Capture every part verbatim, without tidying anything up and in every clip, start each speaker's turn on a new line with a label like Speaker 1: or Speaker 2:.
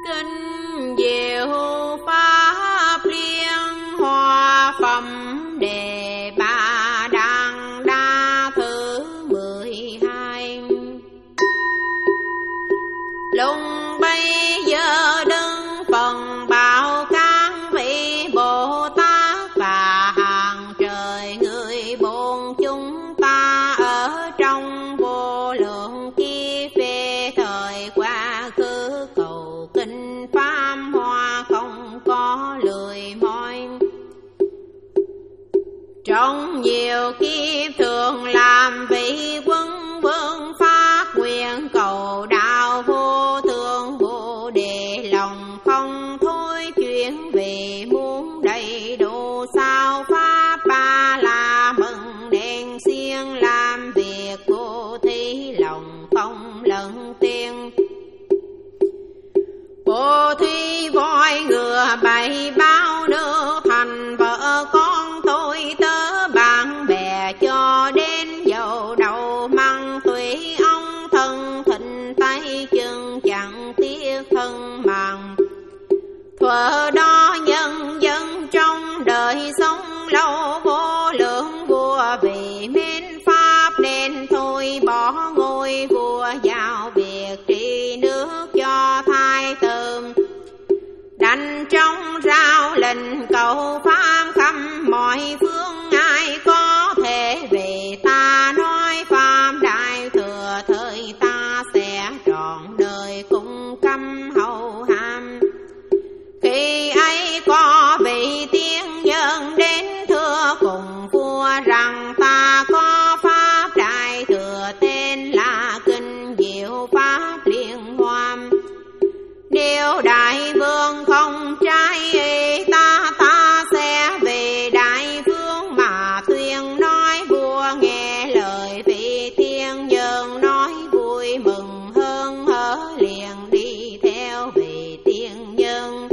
Speaker 1: Kinh diệu pháp liên hoa phẩm đề ba đăng đa thứ mười hai. Lúc bây giờ đứng phần bảo các vị Bồ Tát và hàng trời người bốn chúng ta ở trong vô lượng kiếp về thời quá khứ cầu kinh pháp hoa không có lười mỏi. Trong nhiều kiếp thường làm vị quân vương phát nguyện cầu đạo vô thượng vô đề, lòng không thôi chuyển về muốn đầy đủ sao pháp ba la mừng đèn xiên làm việc vô thí, lòng không lẫn tiên vô thí voi ngựa bày bao nước thành vợ con tôi tớ bạn bè cho đến dầu đầu măng tùy ông thân thịnh tay chân chẳng tiếc thân màng. Thuở đó nhân dân trong đời sống lâu vô lượng vua vì mến pháp nên thôi bỏ ngôi vua vào việc trị nước cho thái tử, đành trong rao lệnh cầu pháp khắp mọi phương ai có thể về ta nói pháp đại thừa thời ta sẽ trọn đời cung căm hầu ham. Khi ấy có vị tiên nhân đến thưa cùng vua rằng ta có pháp đại thừa tên là kinh diệu pháp liên hoa. Nếu đại vương không trái ý ta ta sẽ về đại vương mà tuyên nói vua nghe lời vị tiên nhân nói vui mừng hơn hở liền đi theo vị tiên nhân.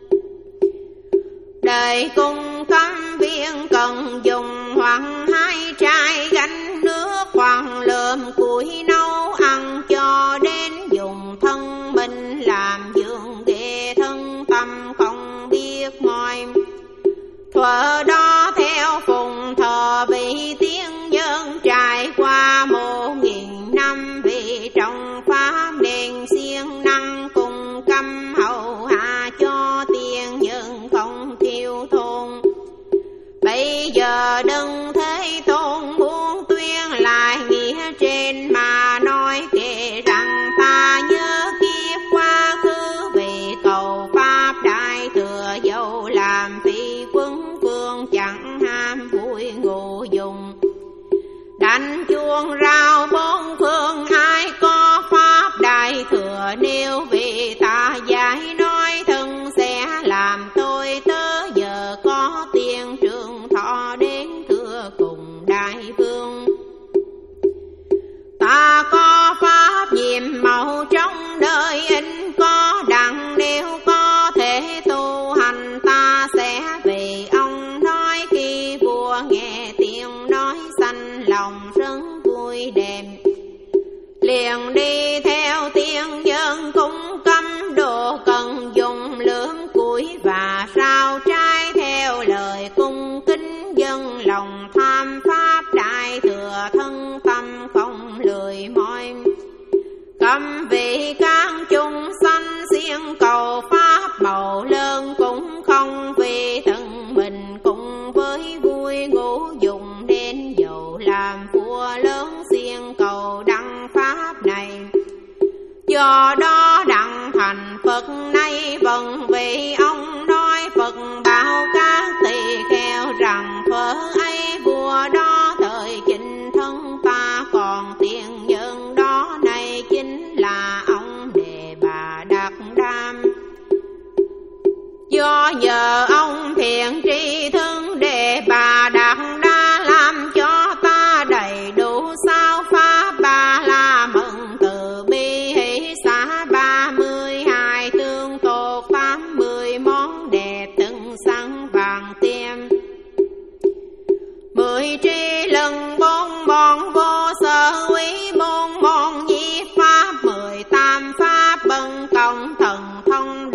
Speaker 1: Đời cung cấm viên cần dùng hoặc hai trai gánh nước hoặc lượm củi nấu ăn cho đến dùng thân mình làm giường ghê thân tâm không biết mỏi. Thuở đó theo phùng thờ vị tiên nhân trải qua một nghìn năm vì trong pháp nên siêng năng cùng căm hầu hạ cho tiên nhân không thiếu thốn. Bây giờ đừng thế tôn muốn tuyên lại nghĩa trên mà nói kể rằng ta nhớ kiếp quá khứ vì cầu pháp đại thừa dẫu làm phi quân vương chẳng ham vui ngủ dùng. Đánh chuông rao bốn phương ai có pháp đại thừa nếu vì ta giải nói thân sẽ làm tôi tớ giờ có tiên trường thọ đến thưa cùng đại vương. Ta có pháp nhiệm màu trong đời in có đặng nếu có thể tu hành ta sẽ về ông nói khi vua nghe tiếng nói xanh lòng rất vui đẹp. Liền đi theo tiên nhân cung cấm đồ cần dùng lưỡng củi và sao trái theo lời cung kính dân lòng tham pháp đại thừa thân tâm không lười mỏi. Cấm vị các chúng sanh siêng cầu pháp bầu lớn cũng không vì thân mình cùng với vui ngũ dùng nên dầu làm vua lớn siêng cầu đăng pháp này. Do đó đặng thành Phật nay vâng vì ông nói Phật bảo các tỳ kheo rằng thuở ấy vua đó thời chinh thân ta còn tiên nhân đó này chính là ông Đề Bà Đạt Đam. Do nhờ ông thiện tri thức Đề Bà Đạt Đa làm cho ta đầy đủ sao pháp ba la mừng từ bi hỷ xả ba mươi hai tương tốt tám mươi món đẹp từng sáng vàng tiêm. Mười tri lần bốn món vô sở quý bốn món nhiếp pháp mười tam pháp bần cộng thần thông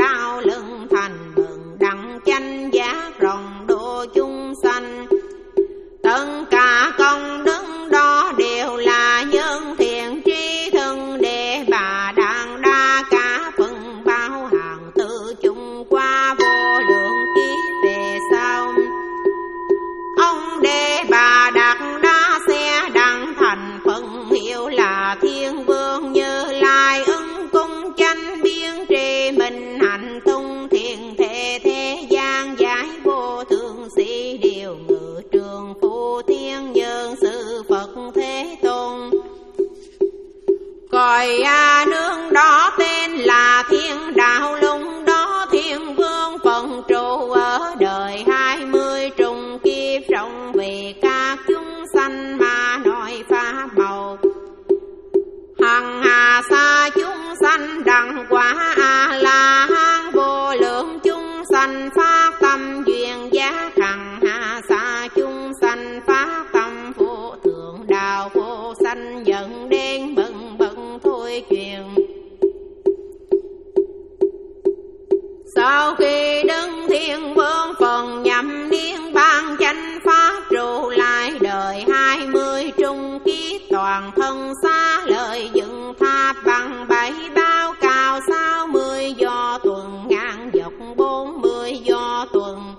Speaker 1: tôi truyền. Sau khi đứng thiên vương phần nhậm niên ban chánh pháp trụ lại đời hai mươi trung kiết toàn thân xa lời dựng tháp bằng bảy bao cao sáu mươi do tuần ngang dọc bốn mươi do tuần.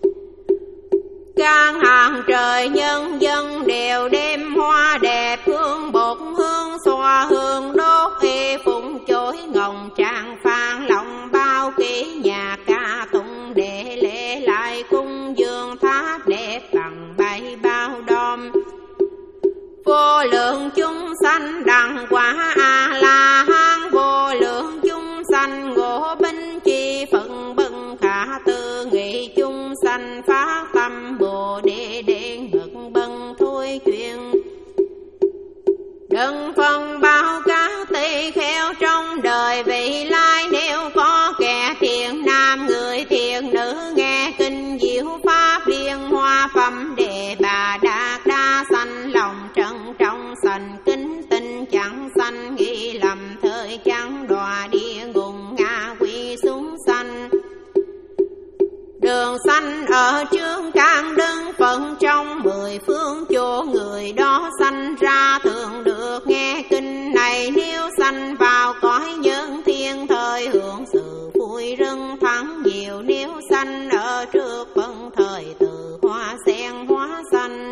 Speaker 1: Can hàng trời nhân dân đều đêm hoa đẹp hương bột hương xoa hương đốt y phụng chối ngồng tràng phan lòng bao kỹ nhà ca tụng để lễ lại cung dương tháp đẹp bằng bảy bao đom. Vô lượng chúng sanh đặng quả a la hán vô lượng chúng sanh ngộ binh chi phận bần khả tư nghị chúng sanh phát tâm bồ đề đến bậc bần thôi chuyện. Đừng phân bao các tỳ kheo trong đời vị lai nếu có kẻ thiện nam người thiện nữ nghe kinh diệu pháp liên hoa phẩm đề bà đạt đa sanh lòng trân trọng sanh kính tinh chẳng sanh nghi lầm thời chẳng đọa địa ngục ngạ quỷ xuống sanh. Đường sanh ở trước càng đứng phận trong mười phương chỗ người đó sanh ra thường được nghe kinh này. Nếu sanh vào cõi nhân thiên thời hưởng sự vui rưng thắng nhiều. Nếu sanh ở trước phận thời từ hoa sen hóa sanh.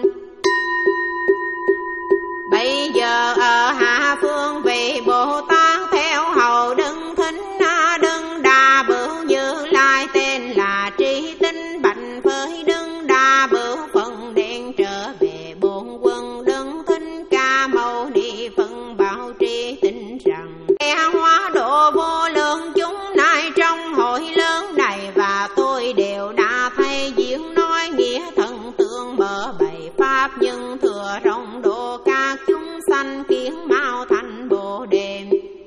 Speaker 1: Bây giờ ở hạ phương vị Bồ Tát theo hầu đứng thính đứng đa bửu Như Lai tên là Trí Tinh bạch với đứng đa bửu phần đen trở về bốn quân đứng thính Ca Mâu Ni phân bảo Trí Tinh rằng nghe hóa độ vô lượng chúng nay trong hội lớn này và tôi đều đã thấy diễn nói nghĩa thần tượng mở bày pháp nhưng thừa rộng độ các chúng sanh kiến mau thành bồ đề.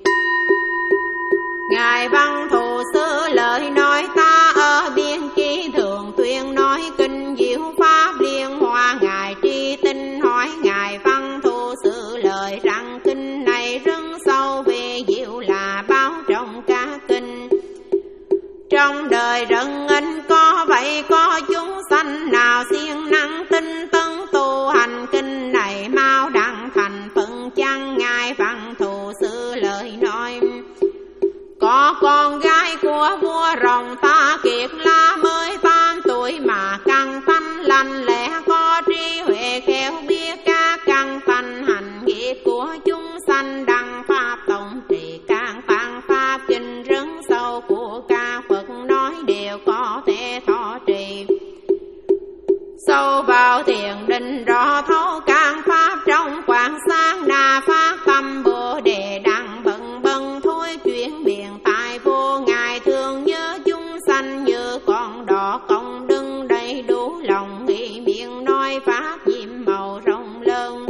Speaker 1: Ngài Văn Thù Sư lời nói ta ở biên chi thường tuyên nói kinh diệu pháp liên hoa. Ngài Tri Tinh hỏi Ngài Văn Thù Sư lời rằng kinh này rất sâu về diệu là báo trong các kinh. Trong đời rần anh có vậy có chúng sanh nào siêng năng tinh tấn tu hành kinh này mau đặng thành phận chăng? Ngài Văn Thù Sư lời nói có con gái của vua rồng ta Kiệt La mới tám tuổi mà căn tánh lành lẽ có trí huệ khéo biết các căn tánh hành nghĩa của chúng sanh đăng pháp tổng trì các tăng pháp kinh rất sâu của các Phật nói đều có thể thọ trì. Sâu vào thiền định rõ thấu các pháp trong quán sáng đa phát tâm bồ đề đặng bận bần thôi chuyển biện tại vô. Ngài thương nhớ chúng sanh như con đỏ công đừng đầy đủ lòng nghĩ miệng nói pháp diệm màu rộng lớn.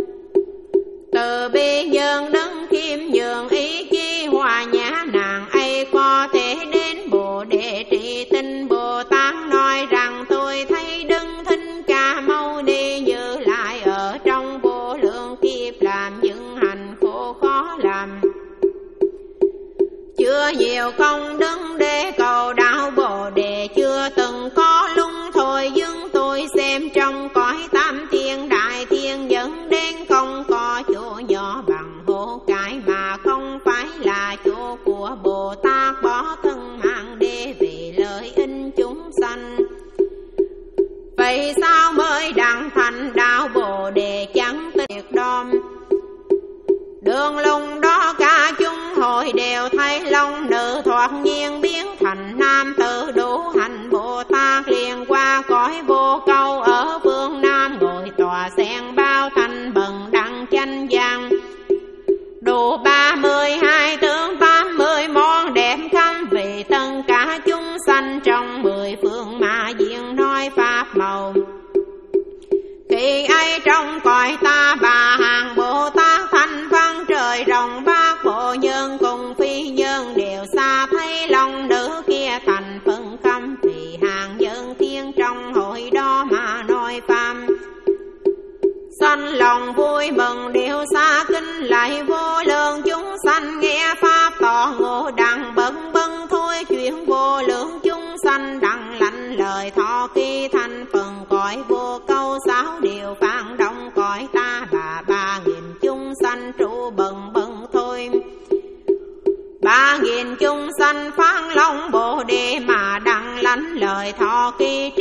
Speaker 1: Từ bi nhân đấng khiêm nhường ý chi hòa nhã nàng ấy có thể đến bồ đề Tri Tinh Bồ Tát nói rằng tôi thấy đấng thính Ca Mâu Ni Như Lai ở trong vô lượng kiếp làm những hành khổ khó làm. Chưa nhiều công đức để cầu đạo bồ đề chưa từng có lung thôi dưng tôi xem trong cõi tam thiên đại thiên dẫn đến không có chỗ nhỏ bằng hố cái mà không phải là chỗ của Bồ Tát bỏ thân mạng để vì lợi ích chúng sanh. Vậy sao mới đặng thành đạo bồ đề chẳng tuyệt đom? Đường lùng đó cả chúng hội đều thấy long nữ thoạt nhiên biến thành nam tử đủ hành Bồ Tát liền qua cõi vô câu ở phương Nam ngồi tòa sen bao thành bần đặng chánh giang. Đủ ba mươi hai tướng tám mươi món đẹp khâm vì tất cả chúng sanh trong mười phương mà diện nói pháp màu. Khi ấy trong cõi ta bà hàng Bồ Tát thanh văn trời rộng bát bộ nhân cùng phi nhân đều xa thấy long nữ kia thành phân khâm vì hàng nhân thiên trong hội đó mà nói pháp. Sanh lòng vui mừng đều xa kinh lại vô lượng chúng sanh kỳ